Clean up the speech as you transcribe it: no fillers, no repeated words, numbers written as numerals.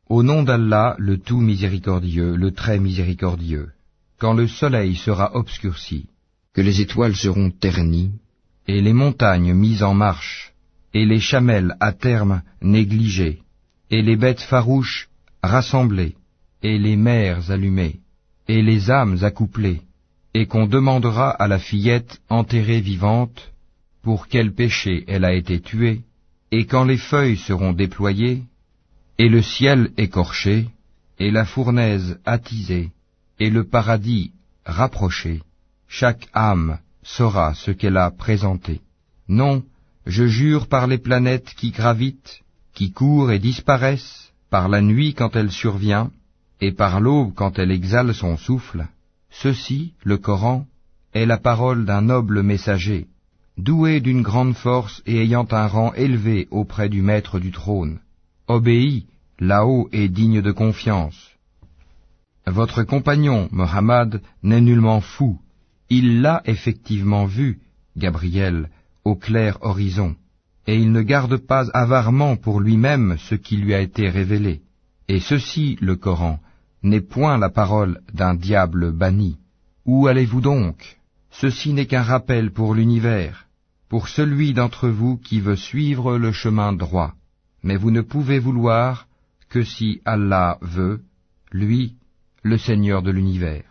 Au nom d'Allah, le tout miséricordieux, le très miséricordieux, quand le soleil sera obscurci, que les étoiles seront ternies, et les montagnes mises en marche, et les chamelles à terme négligées, et les bêtes farouches rassemblées, et les mers allumées, et les âmes accouplées, et qu'on demandera à la fillette enterrée vivante pour quel péché elle a été tuée, et quand les feuilles seront déployées, et le ciel écorché, et la fournaise attisée, et le paradis rapproché, chaque âme saura ce qu'elle a présenté. Non, je jure par les planètes qui gravitent, qui courent et disparaissent, par la nuit quand elle survient, et par l'aube quand elle exhale son souffle. Ceci, le Coran, est la parole d'un noble messager, doué d'une grande force et ayant un rang élevé auprès du maître du trône. Obéis, là-haut et digne de confiance. Votre compagnon, Mohammed, n'est nullement fou. Il l'a effectivement vu, Gabriel, au clair horizon, et il ne garde pas avarement pour lui-même ce qui lui a été révélé. Et ceci, le Coran, n'est point la parole d'un diable banni. Où allez-vous donc? Ceci n'est qu'un rappel pour l'univers, pour celui d'entre vous qui veut suivre le chemin droit. Mais vous ne pouvez vouloir que si Allah veut, lui, le Seigneur de l'univers.